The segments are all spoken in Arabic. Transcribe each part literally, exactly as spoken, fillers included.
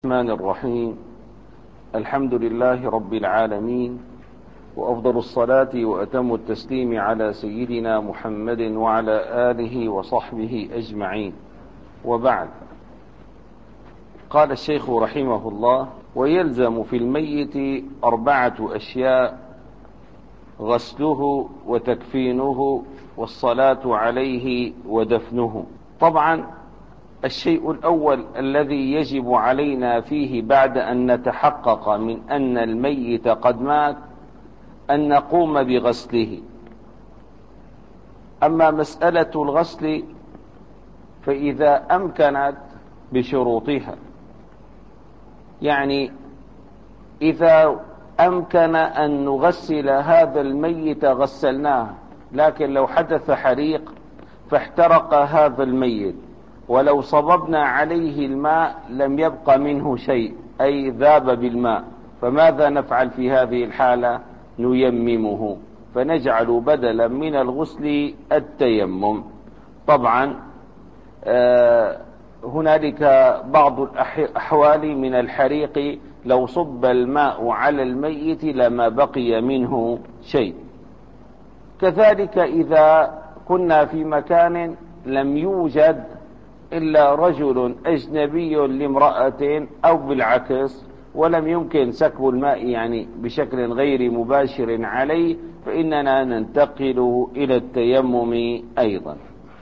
الرحمن الرحيم. الحمد لله رب العالمين، وأفضل الصلاة وأتم التسليم على سيدنا محمد وعلى آله وصحبه أجمعين، وبعد. قال الشيخ رحمه الله: ويلزم في الميت أربعة أشياء: غسله وتكفينه والصلاة عليه ودفنه. طبعا الشيء الأول الذي يجب علينا فيه بعد أن نتحقق من أن الميت قد مات أن نقوم بغسله. أما مسألة الغسل فإذا أمكنت بشروطها، يعني إذا أمكن أن نغسل هذا الميت غسلناه، لكن لو حدث حريق فاحترق هذا الميت ولو صببنا عليه الماء لم يبق منه شيء، أي ذاب بالماء، فماذا نفعل في هذه الحالة؟ نيممه، فنجعل بدلا من الغسل التيمم. طبعا آه هنالك بعض الأحوال من الحريق لو صب الماء على الميت لما بقي منه شيء. كذلك إذا كنا في مكان لم يوجد إلا رجل أجنبي لامرأة أو بالعكس، ولم يمكن سكب الماء يعني بشكل غير مباشر عليه، فإننا ننتقل إلى التيمم أيضا.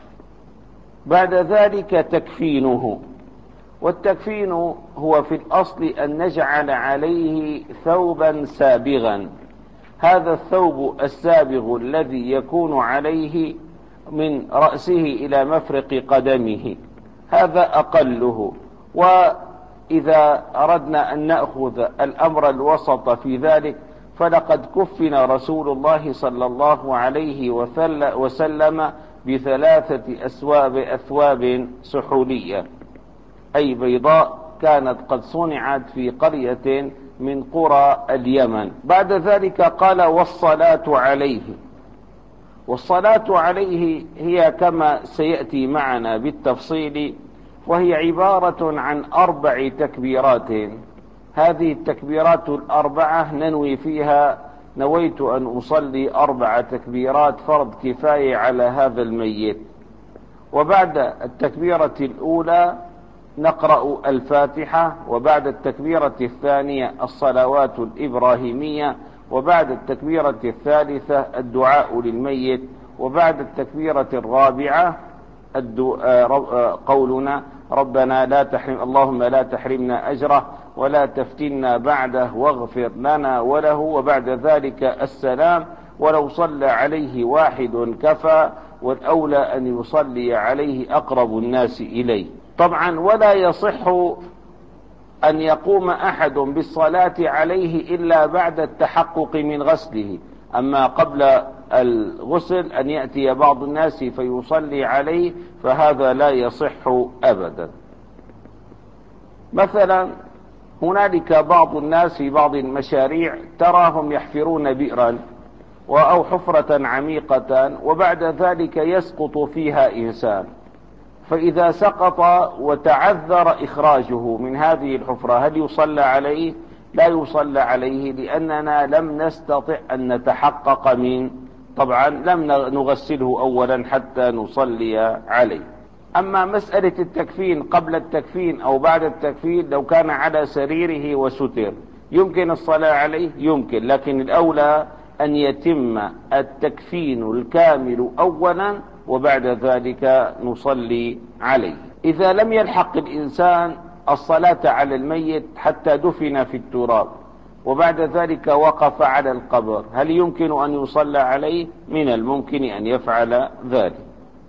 بعد ذلك تكفينه، والتكفين هو في الأصل أن نجعل عليه ثوبا سابغا. هذا الثوب السابغ الذي يكون عليه من رأسه إلى مفرق قدمه، هذا أقله. وإذا أردنا أن نأخذ الأمر الوسط في ذلك فلقد كفن رسول الله صلى الله عليه وسلم بثلاثة أسواب أثواب سحولية، أي بيضاء، كانت قد صنعت في قرية من قرى اليمن. بعد ذلك قال: والصلاة عليه. والصلاة عليه هي كما سيأتي معنا بالتفصيل، وهي عبارة عن أربع تكبيرات. هذه التكبيرات الأربعة ننوي فيها: نويت أن أصلي أربع تكبيرات فرض كفاية على هذا الميت. وبعد التكبيرة الأولى نقرأ الفاتحة، وبعد التكبيرة الثانية الصلوات الإبراهيمية، وبعد التكبيرة الثالثة الدعاء للميت، وبعد التكبيرة الرابعة قولنا: ربنا لا تحرم اللهم لا تحرمنا أجره ولا تفتنا بعده واغفر لنا وله، وبعد ذلك السلام. ولو صلى عليه واحد كفى، والأولى أن يصلي عليه أقرب الناس إليه. طبعا ولا يصح أن يقوم أحد بالصلاة عليه إلا بعد التحقق من غسله. أما قبل الغسل أن يأتي بعض الناس فيصلي عليه فهذا لا يصح أبدا. مثلا هنالك بعض الناس في بعض المشاريع تراهم يحفرون بئرا أو حفرة عميقة، وبعد ذلك يسقط فيها إنسان، فإذا سقط وتعذر إخراجه من هذه الحفرة هل يصلى عليه؟ لا يصلى عليه، لأننا لم نستطع أن نتحقق من طبعا لم نغسله أولا حتى نصلي عليه. أما مسألة التكفين قبل التكفين أو بعد التكفين، لو كان على سريره وستر يمكن الصلاة عليه؟ يمكن، لكن الأولى أن يتم التكفين الكامل أولا وبعد ذلك نصلي عليه. إذا لم يلحق الإنسان الصلاة على الميت حتى دفن في التراب وبعد ذلك وقف على القبر، هل يمكن أن يصلى عليه؟ من الممكن أن يفعل ذلك.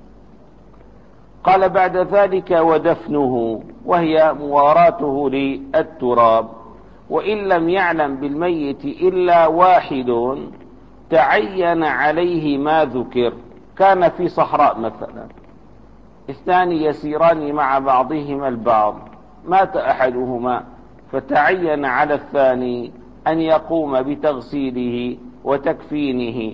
قال بعد ذلك: ودفنه، وهي مواراته للتراب. وإن لم يعلم بالميت إلا واحد تعين عليه ما ذكر. كان في صحراء مثلا اثنان يسيران مع بعضهما البعض، مات أحدهما، فتعين على الثاني أن يقوم بتغسيله وتكفينه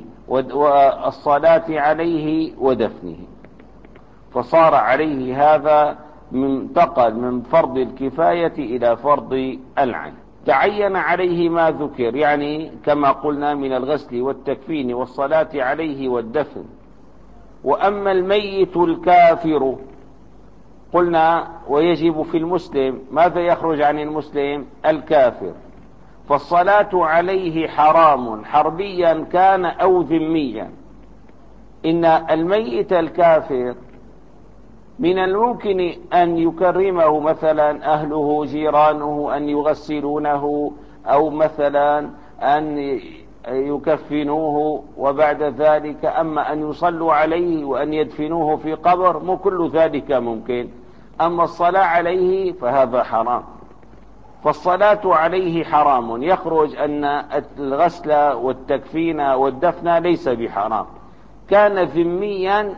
والصلاة عليه ودفنه، فصار عليه هذا انتقل من فرض الكفاية إلى فرض العين. تعين عليه ما ذكر، يعني كما قلنا من الغسل والتكفين والصلاة عليه والدفن. وأما الميت الكافر قلنا ويجب في المسلم، ماذا يخرج عن المسلم؟ الكافر. فالصلاة عليه حرام حربيا كان أو ذميا. إن الميت الكافر من الممكن أن يكرمه مثلا أهله جيرانه، أن يغسلونه، أو مثلا أن يكفنوه وبعد ذلك أما أن يصلوا عليه وأن يدفنوه في قبر، مو كل ذلك ممكن. أما الصلاة عليه فهذا حرام. فالصلاة عليه حرام، يخرج أن الغسل والتكفين والدفن ليس بحرام. كان ذميا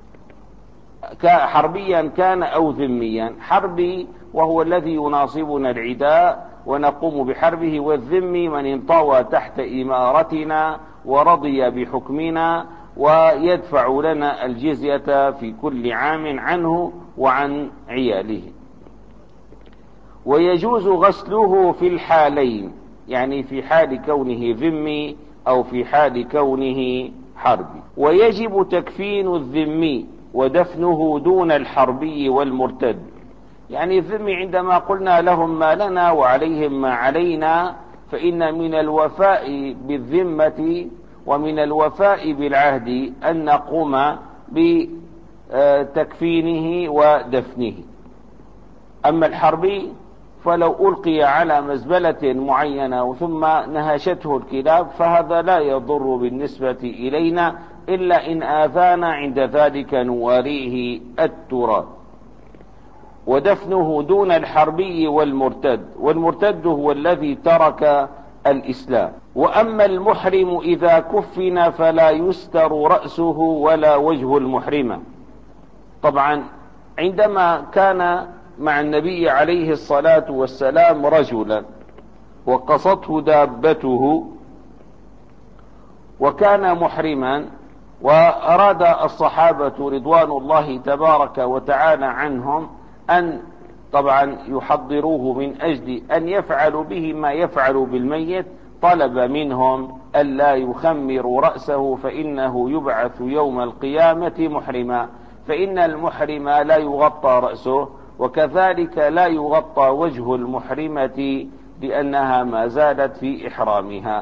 حربيا كان أو ذميا. حربي وهو الذي يناصبنا العداء ونقوم بحربه، والذمي من انطوى تحت إمارتنا ورضي بحكمنا ويدفع لنا الجزية في كل عام عنه وعن عياله. ويجوز غسله في الحالين، يعني في حال كونه ذمي أو في حال كونه حربي. ويجب تكفين الذمي ودفنه دون الحربي والمرتد. يعني الذمي عندما قلنا لهم ما لنا وعليهم ما علينا، فإن من الوفاء بالذمة ومن الوفاء بالعهد أن نقوم بتكفينه ودفنه. أما الحربي فلو ألقي على مزبلة معينة ثم نهشته الكلاب فهذا لا يضر بالنسبة إلينا، إلا إن آذانا عند ذلك نواريه التراب. ودفنه دون الحربي والمرتد، والمرتد هو الذي ترك الإسلام. وأما المحرم إذا كفن فلا يستر رأسه ولا وجه المحرمة. طبعا عندما كان مع النبي عليه الصلاة والسلام رجلا وقصته دابته وكان محرما، وأراد الصحابة رضوان الله تبارك وتعالى عنهم أن طبعا يحضروه من أجل أن يفعلوا به ما يفعل بالميت، طلب منهم ألا يخمروا رأسه فإنه يبعث يوم القيامة محرما. فإن المحرم لا يغطى رأسه، وكذلك لا يغطى وجه المحرمة لأنها ما زالت في إحرامها.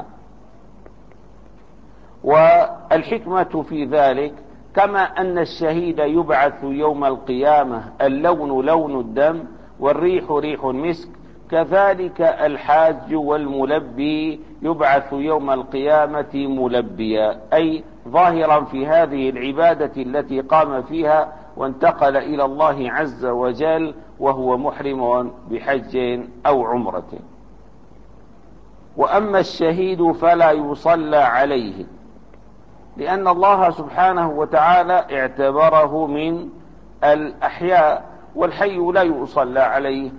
والحكمة في ذلك كما أن الشهيد يبعث يوم القيامة اللون لون الدم والريح ريح المسك، كذلك الحاج والملبي يبعث يوم القيامة ملبيا، أي ظاهرا في هذه العبادة التي قام فيها وانتقل إلى الله عز وجل وهو محرم بحج أو عمرة. وأما الشهيد فلا يصلى عليه، لأن الله سبحانه وتعالى اعتبره من الأحياء، والحي لا يصلى عليه.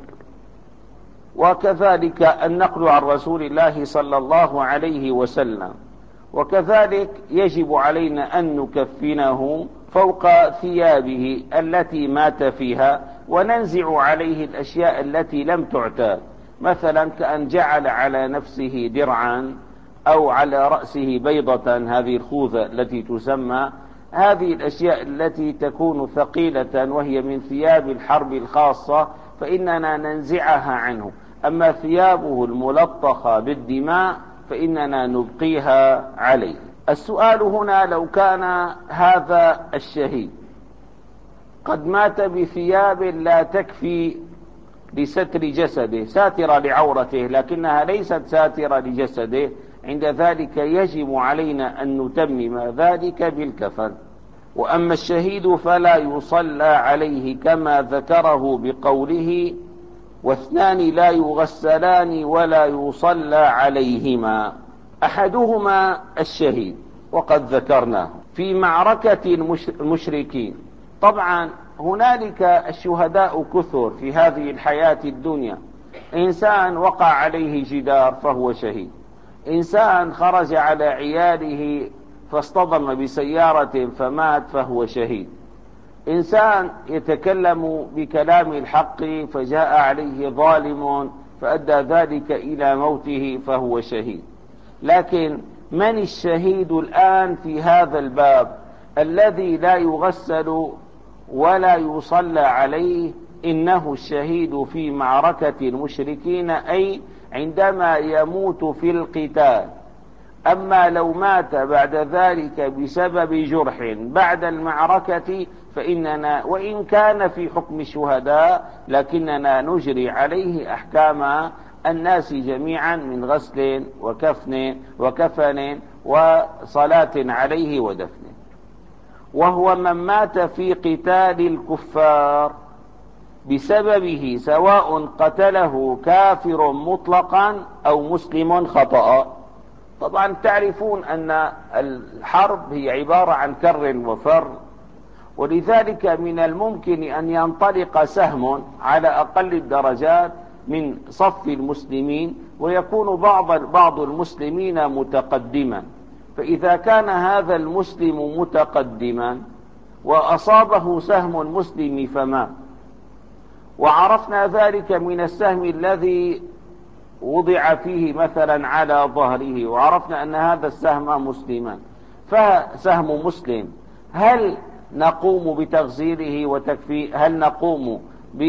وكذلك النقل عن رسول الله صلى الله عليه وسلم. وكذلك يجب علينا أن نكفنه فوق ثيابه التي مات فيها، وننزع عليه الأشياء التي لم تعتاد، مثلا كأن جعل على نفسه درعا أو على رأسه بيضة، هذه الخوذة التي تسمى، هذه الأشياء التي تكون ثقيلة وهي من ثياب الحرب الخاصة فإننا ننزعها عنه. أما ثيابه الملطخة بالدماء فإننا نبقيها عليه. السؤال هنا، لو كان هذا الشهيد قد مات بثياب لا تكفي لستر جسده، ساترة لعورته لكنها ليست ساترة لجسده، عند ذلك يجب علينا أن نتمم ذلك بالكفن. وأما الشهيد فلا يصلى عليه كما ذكره بقوله: واثنان لا يغسلان ولا يصلى عليهما. أحدهما الشهيد، وقد ذكرناه في معركة المشركين. طبعا هنالك الشهداء كثر في هذه الحياة الدنيا. إنسان وقع عليه جدار فهو شهيد، إنسان خرج على عياله فاصطدم بسيارة فمات فهو شهيد. إنسان يتكلم بكلام الحق فجاء عليه ظالم فأدى ذلك إلى موته فهو شهيد. لكن من الشهيد الآن في هذا الباب الذي لا يغسل ولا يصلى عليه؟ إنه الشهيد في معركة المشركين، أي عندما يموت في القتال. أما لو مات بعد ذلك بسبب جرح بعد المعركة فإننا وإن كان في حكم الشهداء لكننا نجري عليه أحكام الناس جميعا من غسل وكفن وكفن وصلاة عليه ودفن. وهو من مات في قتال الكفار بسببه، سواء قتله كافر مطلقا أو مسلم خطأ. طبعا تعرفون أن الحرب هي عبارة عن كر وفر، ولذلك من الممكن أن ينطلق سهم على أقل الدرجات من صف المسلمين ويكون بعض بعض المسلمين متقدما. فإذا كان هذا المسلم متقدما وأصابه سهم المسلم فمات، وعرفنا ذلك من السهم الذي وضع فيه مثلا على ظهره، وعرفنا أن هذا السهم مسلما، فسهم مسلم، هل نقوم بتغسيله وتكفيه؟ هل نقوم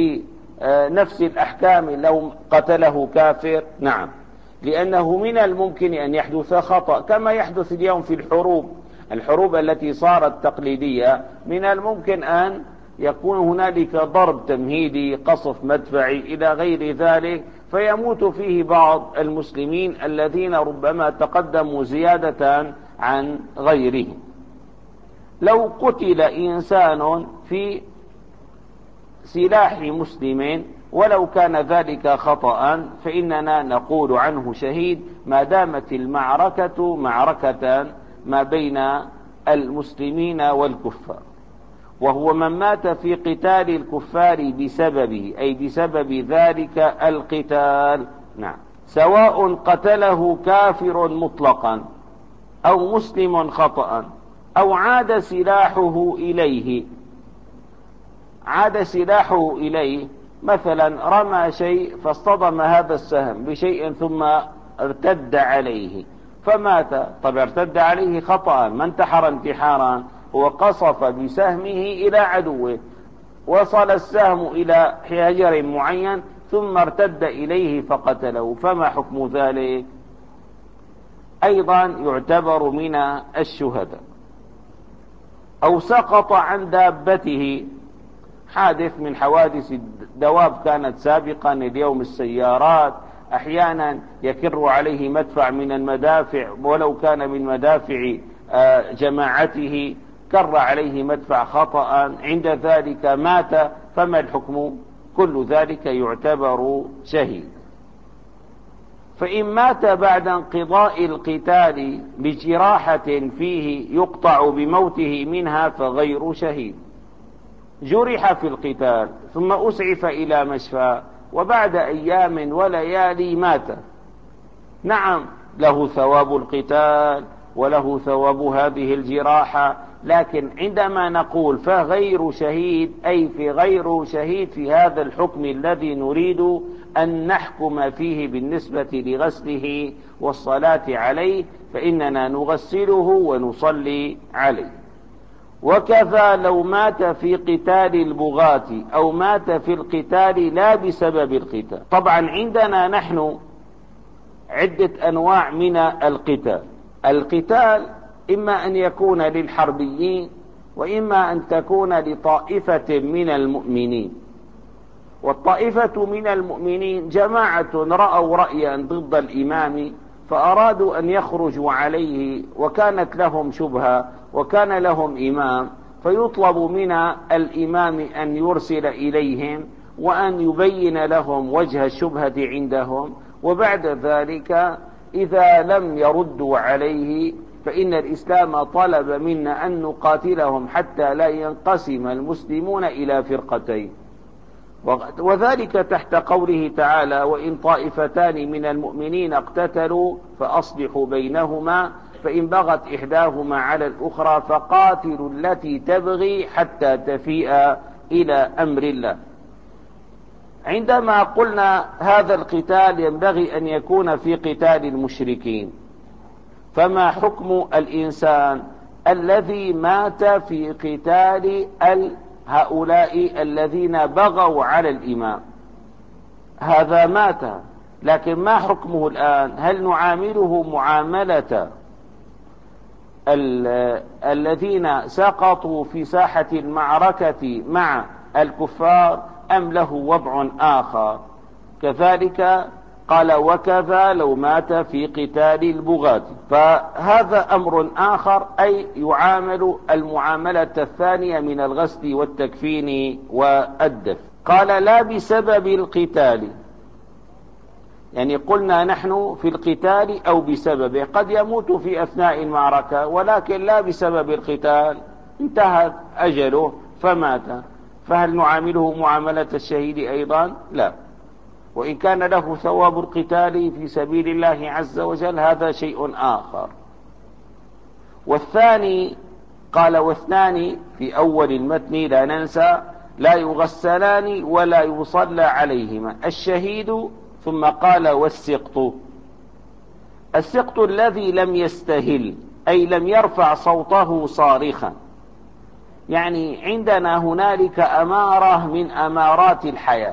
بنفس الأحكام لو قتله كافر؟ نعم، لأنه من الممكن أن يحدث خطأ كما يحدث اليوم في الحروب الحروب التي صارت تقليدية. من الممكن أن يكون هنالك ضرب تمهيدي، قصف مدفعي إلى غير ذلك، فيموت فيه بعض المسلمين الذين ربما تقدموا زيادة عن غيرهم. لو قتل إنسان في سلاح مسلم ولو كان ذلك خطأ فإننا نقول عنه شهيد ما دامت المعركة معركة ما بين المسلمين والكفار. وهو من مات في قتال الكفار بسببه، أي بسبب ذلك القتال، نعم، سواء قتله كافر مطلقا أو مسلم خطأ أو عاد سلاحه إليه. عاد سلاحه إليه، مثلا رمى شيء فاصطدم هذا السهم بشيء ثم ارتد عليه فمات. طب ارتد عليه خطأ، ما انتحر انتحارا، هو قصف بسهمه إلى عدوه، وصل السهم إلى حجر معين ثم ارتد إليه فقتله، فما حكم ذلك؟ أيضا يعتبر من الشهداء. أو سقط عن دابته، حادث من حوادث الدواب كانت سابقا، اليوم السيارات أحيانا يكر عليه مدفع من المدافع ولو كان من مدافع جماعته، كر عليه مدفع خطأ، عند ذلك مات، فما الحكم؟ كل ذلك يعتبر شهيد. فإن مات بعد انقضاء القتال بجراحة فيه يقطع بموته منها فغير شهيد. جرح في القتال ثم أسعف إلى مشفى وبعد أيام وليالي مات، نعم، له ثواب القتال وله ثواب هذه الجراحة، لكن عندما نقول فغير شهيد أي في غير شهيد في هذا الحكم الذي نريد أن نحكم فيه بالنسبة لغسله والصلاة عليه، فإننا نغسله ونصلي عليه. وكذا لو مات في قتال البغاة أو مات في القتال لا بسبب القتال. طبعا عندنا نحن عدة أنواع من القتال. القتال إما أن يكون للحربيين وإما أن تكون لطائفة من المؤمنين. والطائفة من المؤمنين جماعة رأوا رأيا ضد الإمام فأرادوا أن يخرجوا عليه، وكانت لهم شبهة وكان لهم إمام، فيطلب من الإمام أن يرسل إليهم وأن يبين لهم وجه الشبهة عندهم، وبعد ذلك إذا لم يردوا عليه فإن الإسلام طلب منا أن نقاتلهم حتى لا ينقسم المسلمون إلى فرقتين. وذلك تحت قوله تعالى: وإن طائفتان من المؤمنين اقتتلوا فأصلحوا بينهما فإن بغت إحداهما على الأخرى فقاتلوا التي تبغي حتى تفيء إلى أمر الله. عندما قلنا هذا القتال ينبغي أن يكون في قتال المشركين، فما حكم الإنسان الذي مات في قتال هؤلاء الذين بغوا على الإمام؟ هذا مات، لكن ما حكمه الآن؟ هل نعامله معاملة الذين سقطوا في ساحة المعركة مع الكفار أم له وضع آخر؟ كذلك قال وكذا لو مات في قتال البغاة، فهذا أمر آخر، أي يعامل المعاملة الثانية من الغسل والتكفين والدفن. قال لا بسبب القتال، يعني قلنا نحن في القتال أو بسببه، قد يموت في أثناء المعركة ولكن لا بسبب القتال، انتهى أجله فمات، فهل نعامله معاملة الشهيد أيضا؟ لا، وإن كان له ثواب القتال في سبيل الله عز وجل هذا شيء آخر. والثاني قال واثنان في أول المتن لا ننسى لا يغسلان ولا يصلى عليهما، الشهيد، ثم قال والسقط. السقط الذي لم يستهل، أي لم يرفع صوته صارخا، يعني عندنا هنالك أمارة من أمارات الحياة،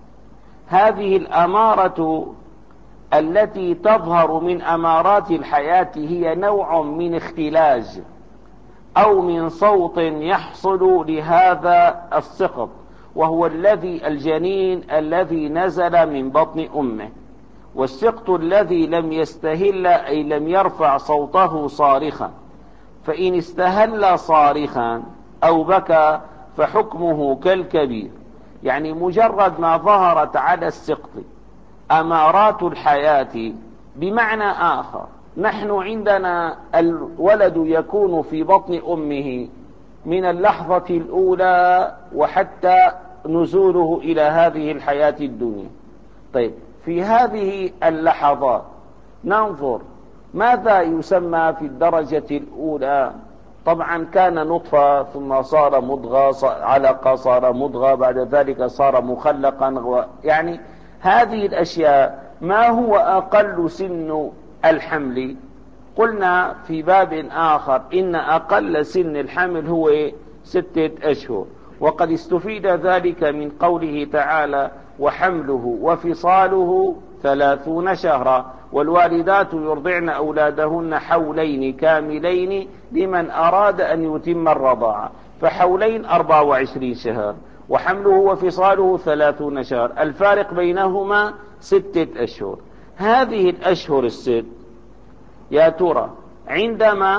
هذه الأمارة التي تظهر من أمارات الحياة هي نوع من اختلاج أو من صوت يحصل لهذا السقط، وهو الذي الجنين الذي نزل من بطن أمه. والسقط الذي لم يستهل أي لم يرفع صوته صارخا، فإن استهل صارخا أو بكى فحكمه كالكبير، يعني مجرد ما ظهرت على السقط أمارات الحياة. بمعنى آخر، نحن عندنا الولد يكون في بطن أمه من اللحظة الأولى وحتى نزوله إلى هذه الحياة الدنيا. طيب، في هذه اللحظات ننظر ماذا يسمى في الدرجة الأولى. طبعا كان نطفة ثم صار مضغة، علقة صار مضغة، بعد ذلك صار مخلقا، يعني هذه الأشياء. ما هو أقل سن الحمل؟ قلنا في باب آخر إن أقل سن الحمل هو ستة أشهر، وقد استفيد ذلك من قوله تعالى وحمله وفصاله ثلاثون شهرا، والوالدات يرضعن أولادهن حولين كاملين لمن أراد أن يتم الرضاعة، فحولين أربع وعشرين شهر، وحمله وفصاله ثلاثون شهر، الفارق بينهما ستة أشهر. هذه الأشهر الست يا ترى عندما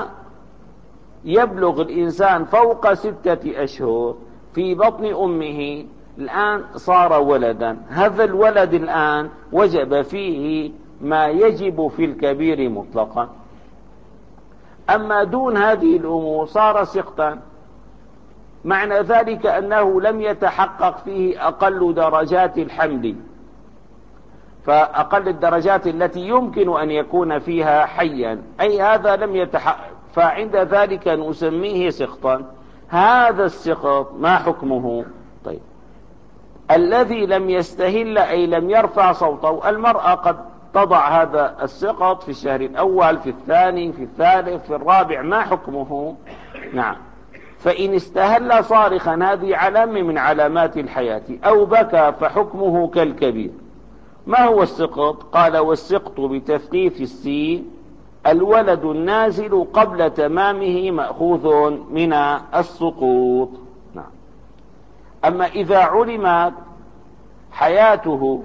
يبلغ الإنسان فوق ستة أشهر في بطن أمه الآن صار ولدا، هذا الولد الآن وجب فيه ما يجب في الكبير مطلقا، أما دون هذه الأمور صار سقطا، معنى ذلك أنه لم يتحقق فيه أقل درجات الحمل، فأقل الدرجات التي يمكن أن يكون فيها حيا، أي هذا لم يتحقق، فعند ذلك نسميه سقطا. هذا السقط ما حكمه؟ طيب، الذي لم يستهل أي لم يرفع صوته، المرأة قد تضع هذا السقط في الشهر الأول، في الثاني، في الثالث، في الرابع، ما حكمه؟ نعم، فإن استهل صارخا هذه علامة من علامات الحياة، أو بكى فحكمه كالكبير. ما هو السقط؟ قال والسقط بتثليث السين الولد النازل قبل تمامه مأخوذ من السقوط. نعم. أما إذا علمت حياته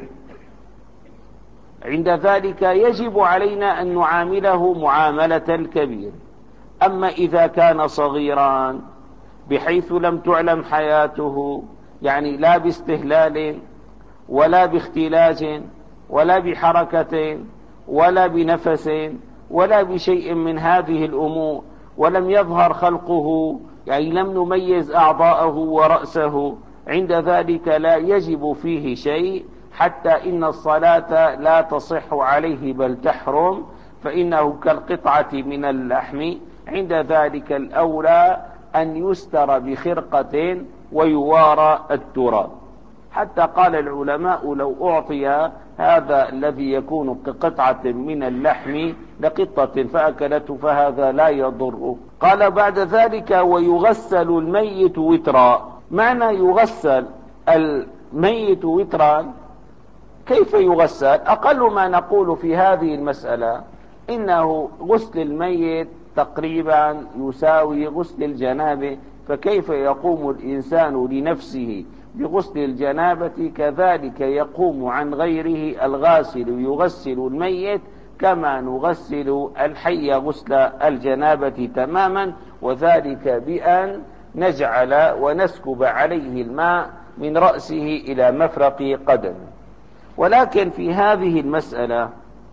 عند ذلك يجب علينا أن نعامله معاملة الكبير. أما إذا كان صغيرا بحيث لم تعلم حياته، يعني لا باستهلال ولا باختلاج ولا بحركة ولا بنفس ولا بشيء من هذه الأمور، ولم يظهر خلقه، يعني لم نميز أعضاءه ورأسه، عند ذلك لا يجب فيه شيء، حتى إن الصلاة لا تصح عليه بل تحرم، فإنه كالقطعة من اللحم، عند ذلك الأولى أن يستر بخرقة ويوارى التراب. حتى قال العلماء لو أعطي هذا الذي يكون كقطعة من اللحم لقطة فأكلته فهذا لا يضر. قال بعد ذلك ويغسل الميت وترا. معنى يغسل الميت وترا، كيف يغسل؟ أقل ما نقول في هذه المسألة إنه غسل الميت تقريبا يساوي غسل الجنابة، فكيف يقوم الإنسان لنفسه بغسل الجنابة كذلك يقوم عن غيره الغاسل يغسل الميت كما نغسل الحي غسل الجنابة تماما، وذلك بأن نجعل ونسكب عليه الماء من رأسه إلى مفرق قدمه. ولكن في هذه المسألة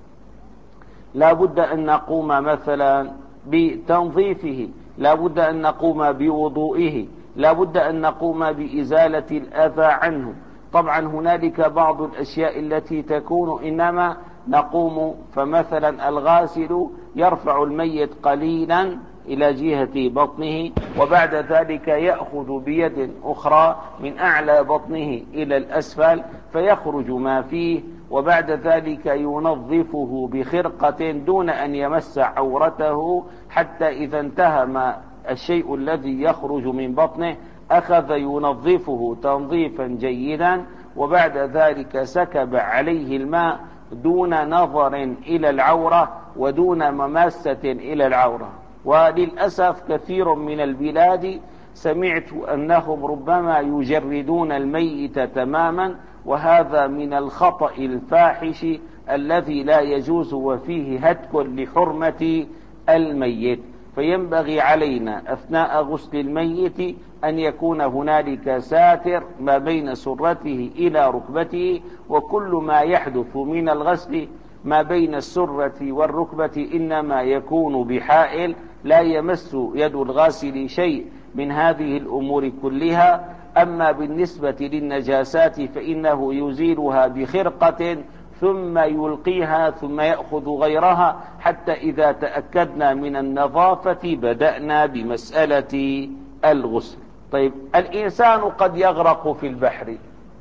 لا بد أن نقوم مثلا بتنظيفه، لا بد أن نقوم بوضوئه، لا بد أن نقوم بإزالة الأذى عنه. طبعا هنالك بعض الأشياء التي تكون إنما نقوم، فمثلا الغاسل يرفع الميت قليلا إلى جهة بطنه، وبعد ذلك يأخذ بيد أخرى من أعلى بطنه إلى الأسفل فيخرج ما فيه، وبعد ذلك ينظفه بخرقة دون أن يمس عورته، حتى إذا انتهى ما الشيء الذي يخرج من بطنه أخذ ينظفه تنظيفا جيدا، وبعد ذلك سكب عليه الماء دون نظر إلى العورة ودون مماسة إلى العورة. وللأسف كثير من البلاد سمعت أنهم ربما يجردون الميت تماما، وهذا من الخطأ الفاحش الذي لا يجوز وفيه هتك لحرمة الميت. فينبغي علينا أثناء غسل الميت أن يكون هنالك ساتر ما بين سرته إلى ركبته، وكل ما يحدث من الغسل ما بين السرة والركبة إنما يكون بحائل لا يمس يد الغاسل شيء من هذه الأمور كلها. أما بالنسبة للنجاسات فإنه يزيلها بخرقة ثم يلقيها ثم يأخذ غيرها، حتى إذا تأكدنا من النظافة بدأنا بمسألة الغسل. طيب، الإنسان قد يغرق في البحر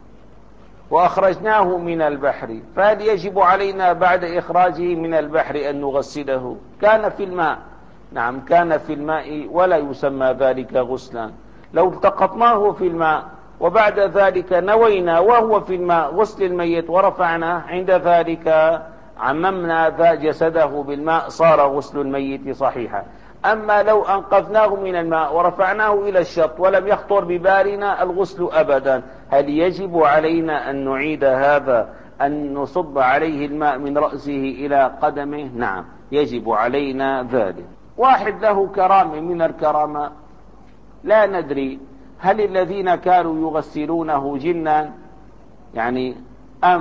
وأخرجناه من البحر، فهل يجب علينا بعد إخراجه من البحر أن نغسله؟ كان في الماء، نعم كان في الماء ولا يسمى ذلك غسلا. لو التقطناه في الماء وبعد ذلك نوينا وهو في الماء غسل الميت ورفعناه، عند ذلك عممنا ذا جسده بالماء صار غسل الميت صحيحا. أما لو أنقذناه من الماء ورفعناه إلى الشط ولم يخطر ببالنا الغسل أبدا، هل يجب علينا أن نعيد هذا، أن نصب عليه الماء من رأسه إلى قدمه؟ نعم يجب علينا ذلك. واحد له كرامة من الكرامة، لا ندري هل الذين كانوا يغسلونه جنا يعني أم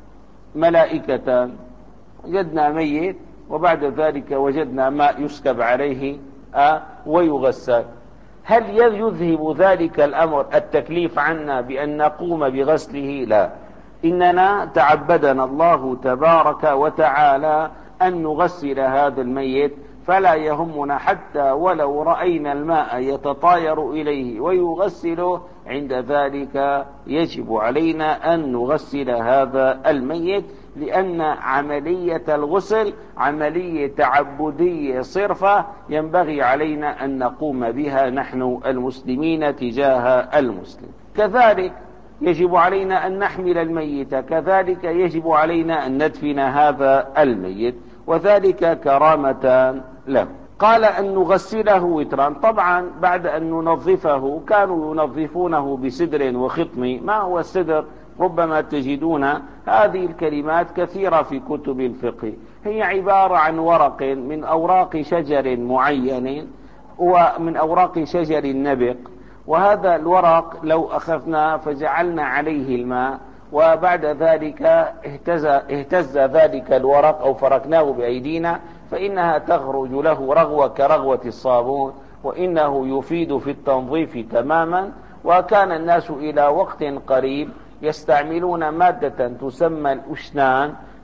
ملائكة. وجدنا ميت وبعد ذلك وجدنا ماء يسكب عليه آه ويغسل، هل يذهب ذلك الأمر التكليف عنا بأن نقوم بغسله؟ لا، إننا تعبدنا الله تبارك وتعالى أن نغسل هذا الميت، فلا يهمنا حتى ولو رأينا الماء يتطاير إليه ويغسله، عند ذلك يجب علينا أن نغسل هذا الميت، لأن عملية الغسل عملية تعبدية صرفة ينبغي علينا أن نقوم بها نحن المسلمين تجاه المسلم. كذلك يجب علينا أن نحمل الميت، كذلك يجب علينا أن ندفن هذا الميت، وذلك كرامة له. قال أن نغسله وترا، طبعا بعد أن ننظفه كانوا ينظفونه بسدر وخطم. ما هو السدر؟ ربما تجدون هذه الكلمات كثيرة في كتب الفقه، هي عبارة عن ورق من أوراق شجر معين ومن أوراق شجر النبق، وهذا الورق لو أخذنا فجعلنا عليه الماء وبعد ذلك اهتز, اهتز ذلك الورق أو فركناه بأيدينا فإنها تخرج له رغوة كرغوة الصابون، وإنه يفيد في التنظيف تماما. وكان الناس إلى وقت قريب يستعملون مادة تسمى الأشنان،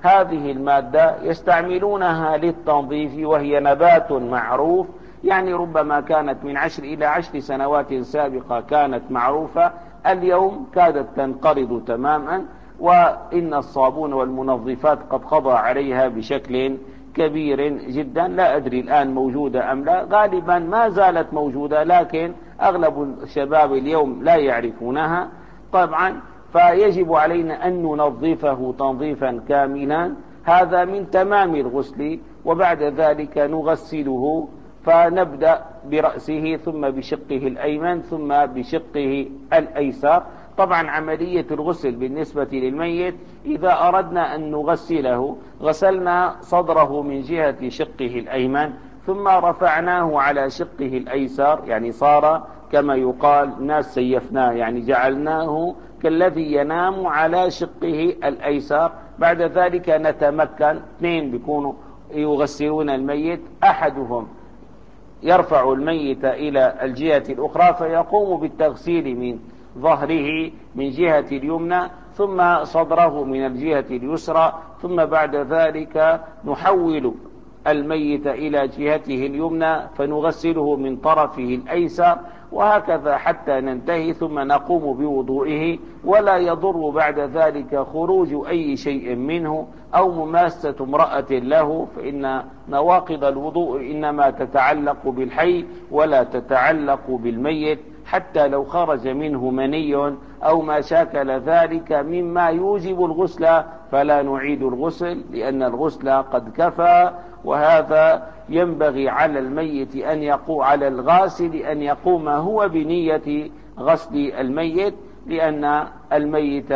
هذه المادة يستعملونها للتنظيف، وهي نبات معروف، يعني ربما كانت من عشر إلى عشر سنوات سابقة كانت معروفة، اليوم كادت تنقرض تماما، وإن الصابون والمنظفات قد قضى عليها بشكل كبير جدا. لا أدري الآن موجودة أم لا، غالبا ما زالت موجودة، لكن أغلب الشباب اليوم لا يعرفونها طبعا. فيجب علينا أن ننظفه تنظيفا كاملا، هذا من تمام الغسل. وبعد ذلك نغسله، فنبدأ برأسه ثم بشقه الأيمن ثم بشقه الأيسر. طبعا عملية الغسل بالنسبة للميت إذا أردنا أن نغسله غسلنا صدره من جهة شقه الأيمن، ثم رفعناه على شقه الأيسر، يعني صار كما يقال ناس سيفناه، يعني جعلناه كالذي ينام على شقه الأيسر. بعد ذلك نتمكن، اثنين بيكونوا يغسلون الميت، أحدهم يرفع الميت إلى الجهة الأخرى فيقوم بالتغسيل من ظهره من جهة اليمنى، ثم صدره من الجهة اليسرى، ثم بعد ذلك نحول الميت إلى جهته اليمنى فنغسله من طرفه الأيسر، وهكذا حتى ننتهي، ثم نقوم بوضوئه. ولا يضر بعد ذلك خروج أي شيء منه أو مماسة امرأة له، فإن نواقض الوضوء إنما تتعلق بالحي ولا تتعلق بالميت. حتى لو خرج منه مني أو ما شاكل ذلك مما يوجب الغسل فلا نعيد الغسل، لأن الغسل قد كفى. وهذا ينبغي على الميت أن يقوم، على الغاسل أن يقوم هو بنية غسل الميت، لأن الميت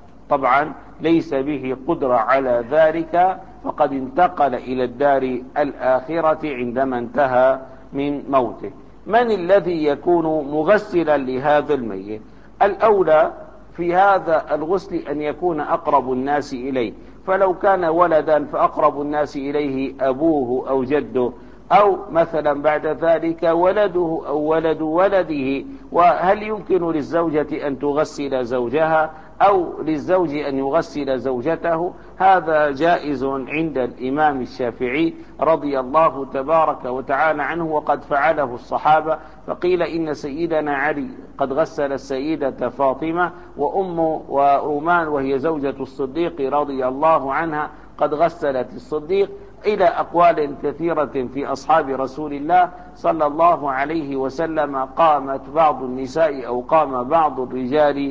طبعا ليس به قدرة على ذلك، فقد انتقل إلى الدار الآخرة عندما انتهى من موته. من الذي يكون مغسلا لهذا الميت؟ الأولى في هذا الغسل أن يكون أقرب الناس إليه، فلو كان ولدا فأقرب الناس إليه أبوه أو جده، أو مثلا بعد ذلك ولده أو ولد ولده. وهل يمكن للزوجة أن تغسل زوجها أو للزوج أن يغسل زوجته؟ هذا جائز عند الإمام الشافعي رضي الله تبارك وتعالى عنه، وقد فعله الصحابة. فقيل إن سيدنا علي قد غسل السيدة فاطمة، وأم ورومان وهي زوجة الصديق رضي الله عنها قد غسلت الصديق، إلى أقوال كثيرة في أصحاب رسول الله صلى الله عليه وسلم. قامت بعض النساء أو قام بعض الرجال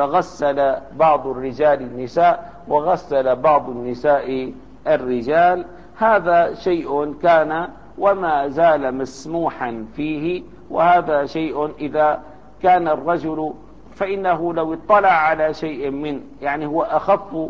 فغسل بعض الرجال النساء، وغسل بعض النساء الرجال. هذا شيء كان وما زال مسموحا فيه، وهذا شيء إذا كان الرجل، فإنه لو اطلع على شيء من، يعني هو أخف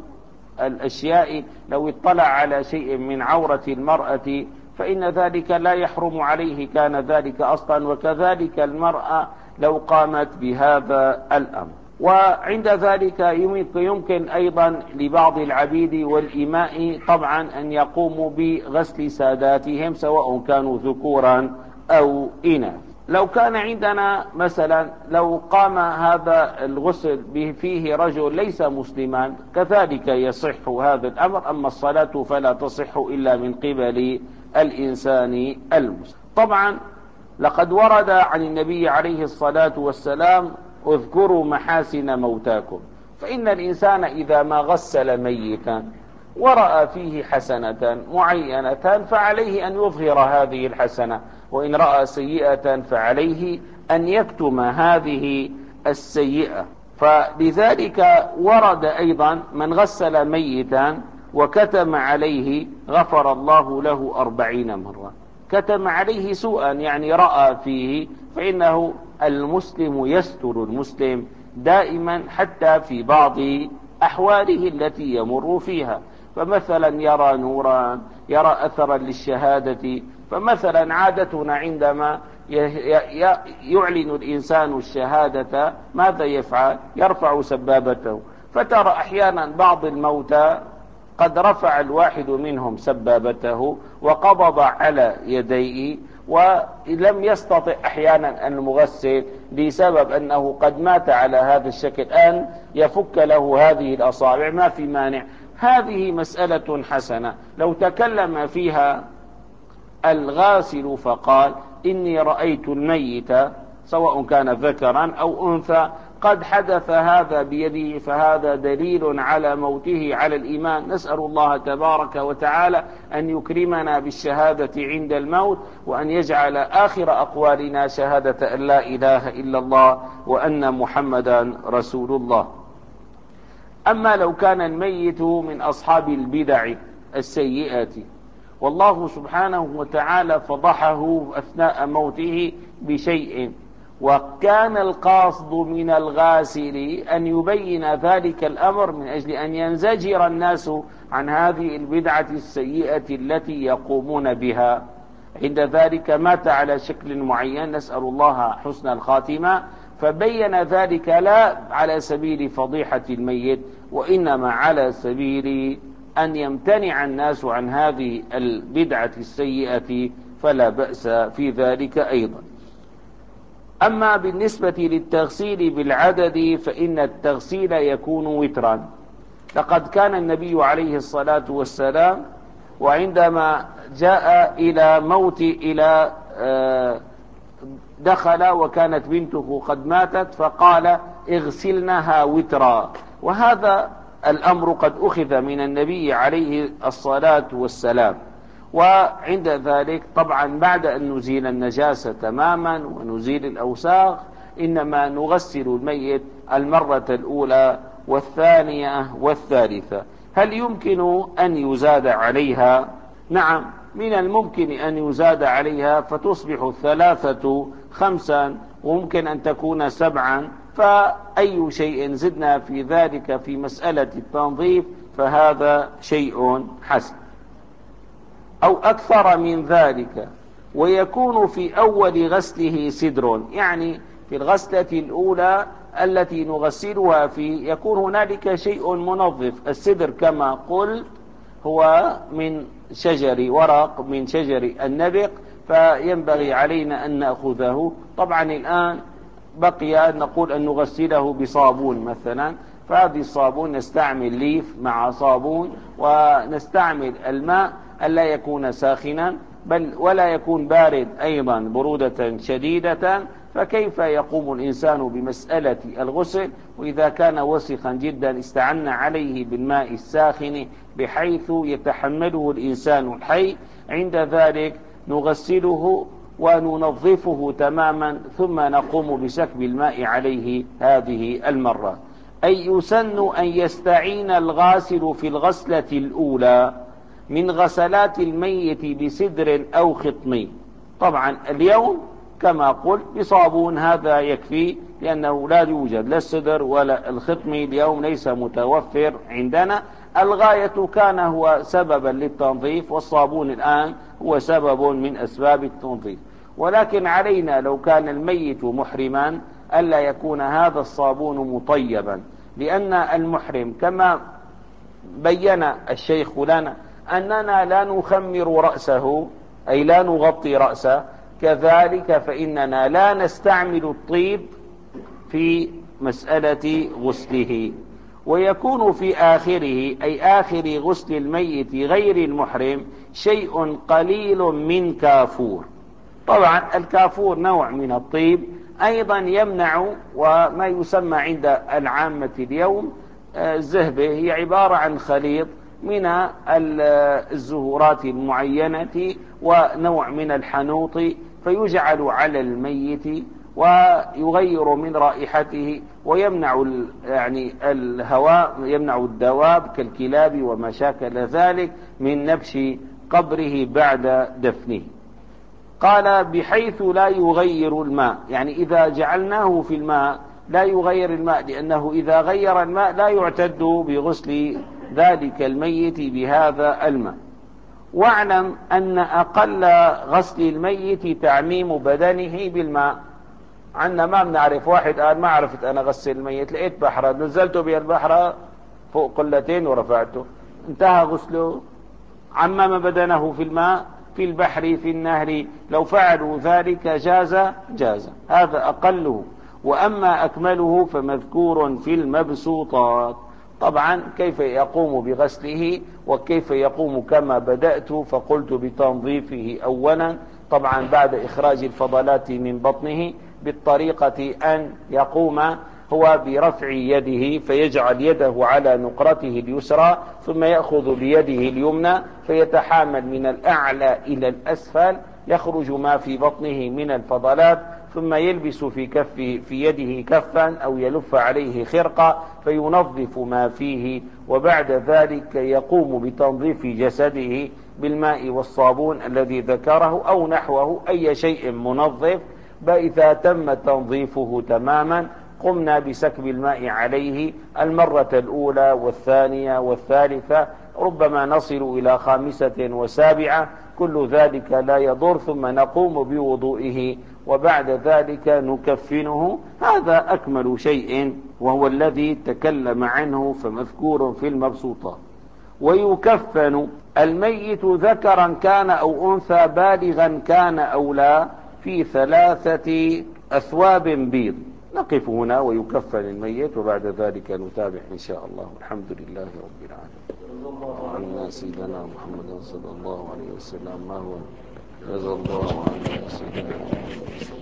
الأشياء، لو اطلع على شيء من عورة المرأة فإن ذلك لا يحرم عليه، كان ذلك أصلا. وكذلك المرأة لو قامت بهذا الأمر. وعند ذلك يمكن أيضا لبعض العبيد والإماء طبعا أن يقوموا بغسل ساداتهم سواء كانوا ذكورا أو إناث. لو كان عندنا مثلا لو قام هذا الغسل فيه رجل ليس مسلما كذلك يصح هذا الأمر، أما الصلاة فلا تصح إلا من قبل الإنسان المسلم. طبعا لقد ورد عن النبي عليه الصلاة والسلام: اذكروا محاسن موتاكم. فإن الإنسان إذا ما غسل ميتا ورأى فيه حسنة معينة فعليه أن يظهر هذه الحسنة، وإن رأى سيئة فعليه أن يكتم هذه السيئة. فلذلك ورد أيضا: من غسل ميتا وكتم عليه غفر الله له أربعين مرة. كتم عليه سوءا يعني رأى فيه، فإنه المسلم يستر المسلم دائما حتى في بعض أحواله التي يمر فيها. فمثلا يرى نورا، يرى أثرا للشهادة. فمثلا عادتنا عندما يعلن الإنسان الشهادة ماذا يفعل؟ يرفع سبابته. فترى أحيانا بعض الموتى قد رفع الواحد منهم سبابته وقبض على يديه، ولم يستطع أحيانا المغسل بسبب أنه قد مات على هذا الشكل أن يفك له هذه الأصابع، ما في مانع. هذه مسألة حسنة لو تكلم فيها الغاسل فقال إني رأيت الميت سواء كان ذكرا أو أنثى قد حدث هذا بيده، فهذا دليل على موته على الإيمان. نسأل الله تبارك وتعالى أن يكرمنا بالشهادة عند الموت، وأن يجعل آخر أقوالنا شهادة أن لا إله إلا الله وأن محمدا رسول الله. أما لو كان الميت من أصحاب البدع السيئة والله سبحانه وتعالى فضحه أثناء موته بشيء، وكان القاصد من الغاسل أن يبين ذلك الأمر من أجل أن ينزجر الناس عن هذه البدعة السيئة التي يقومون بها، عند ذلك مات على شكل معين، نسأل الله حسن الخاتمة، فبين ذلك لا على سبيل فضيحة الميت، وإنما على سبيل أن يمتنع الناس عن هذه البدعة السيئة، فلا بأس في ذلك أيضا. أما بالنسبة للتغسيل بالعدد فإن التغسيل يكون وترا. لقد كان النبي عليه الصلاة والسلام وعندما جاء إلى موت إلى دخل وكانت بنته قد ماتت فقال اغسلنها وترا، وهذا الأمر قد أخذ من النبي عليه الصلاة والسلام. وعند ذلك طبعا بعد أن نزيل النجاسة تماما ونزيل الأوساخ إنما نغسل الميت المرة الأولى والثانية والثالثة. هل يمكن أن يزاد عليها؟ نعم، من الممكن أن يزاد عليها فتصبح الثلاثة خمسا، وممكن أن تكون سبعا، فأي شيء زدنا في ذلك في مسألة التنظيف فهذا شيء حسن، أو أكثر من ذلك. ويكون في أول غسله سدر، يعني في الغسلة الأولى التي نغسلها فيه يكون هنالك شيء منظف. السدر كما قلت هو من شجر ورق من شجر النبق، فينبغي علينا أن نأخذه. طبعا الآن بقي أن نقول أن نغسله بصابون مثلا، فهذه الصابون نستعمل ليف مع صابون، ونستعمل الماء ألا يكون ساخنا بل ولا يكون بارد أيضا برودة شديدة، فكيف يقوم الإنسان بمسألة الغسل؟ وإذا كان وسخا جدا استعنا عليه بالماء الساخن بحيث يتحمله الإنسان الحي. عند ذلك نغسله وننظفه تماما ثم نقوم بسكب الماء عليه هذه المرة. أي يسن أن يستعين الغاسل في الغسلة الأولى من غسلات الميت بسدر أو خطمي. طبعا اليوم كما قلت بصابون هذا يكفي، لأنه لا يوجد لا السدر ولا الخطمي اليوم ليس متوفر عندنا. الغاية كان هو سببا للتنظيف، والصابون الآن هو سبب من أسباب التنظيف، ولكن علينا لو كان الميت محرما ألا يكون هذا الصابون مطيبا، لأن المحرم كما بين الشيخ لنا أننا لا نخمر رأسه أي لا نغطي رأسه، كذلك فإننا لا نستعمل الطيب في مسألة غسله. ويكون في آخره أي آخر غسل الميت غير المحرم شيء قليل من كافور. طبعا الكافور نوع من الطيب أيضا يمنع، وما يسمى عند العامة اليوم الزهبة، هي عبارة عن خليط من الزهورات المعينة ونوع من الحنوط، فيجعل على الميت ويغير من رائحته ويمنع يعني الهواء، يمنع الدواب كالكلاب وما شاكل ذلك من نبش قبره بعد دفنه. قال بحيث لا يغير الماء، يعني إذا جعلناه في الماء لا يغير الماء، لأنه إذا غير الماء لا يعتد بغسل ذلك الميت بهذا الماء. واعلم أن أقل غسل الميت تعميم بدنه بالماء. عندنا ما بنعرف، واحد قال ما عرفت أنا غسل الميت، لقيت بحرة نزلته بالبحرة فوق قلتين ورفعته، انتهى غسله، عمم بدنه في الماء في البحر في النهر، لو فعلوا ذلك جاز جاز، هذا أقله. وأما أكمله فمذكور في المبسوطات. طبعا كيف يقوم بغسله وكيف يقوم كما بدأت، فقلت بتنظيفه أولا طبعا بعد إخراج الفضلات من بطنه بالطريقة أن يقوم هو برفع يده فيجعل يده على نقرته اليسرى، ثم يأخذ بيده اليمنى فيتحامل من الأعلى إلى الأسفل يخرج ما في بطنه من الفضلات، ثم يلبس في كفه في يده كفا أو يلف عليه خرقة فينظف ما فيه، وبعد ذلك يقوم بتنظيف جسده بالماء والصابون الذي ذكره أو نحوه أي شيء منظف. فإذا تم تنظيفه تماما قمنا بسكب الماء عليه المرة الأولى والثانية والثالثة، ربما نصل إلى خامسة وسابعة، كل ذلك لا يضر، ثم نقوم بوضوئه وبعد ذلك نكفنه. هذا أكمل شيء وهو الذي تكلم عنه فمذكور في المبسوطات. ويكفن الميت ذكرا كان أو أنثى بالغا كان أو لا في ثلاثة أثواب بيض. نقف هنا ويكفن الميت وبعد ذلك نتابع إن شاء الله. الحمد لله رب العالمين. عنا سيدنا محمد صلى الله عليه وسلم ما هو جزا الله عنا سيدنا محمد.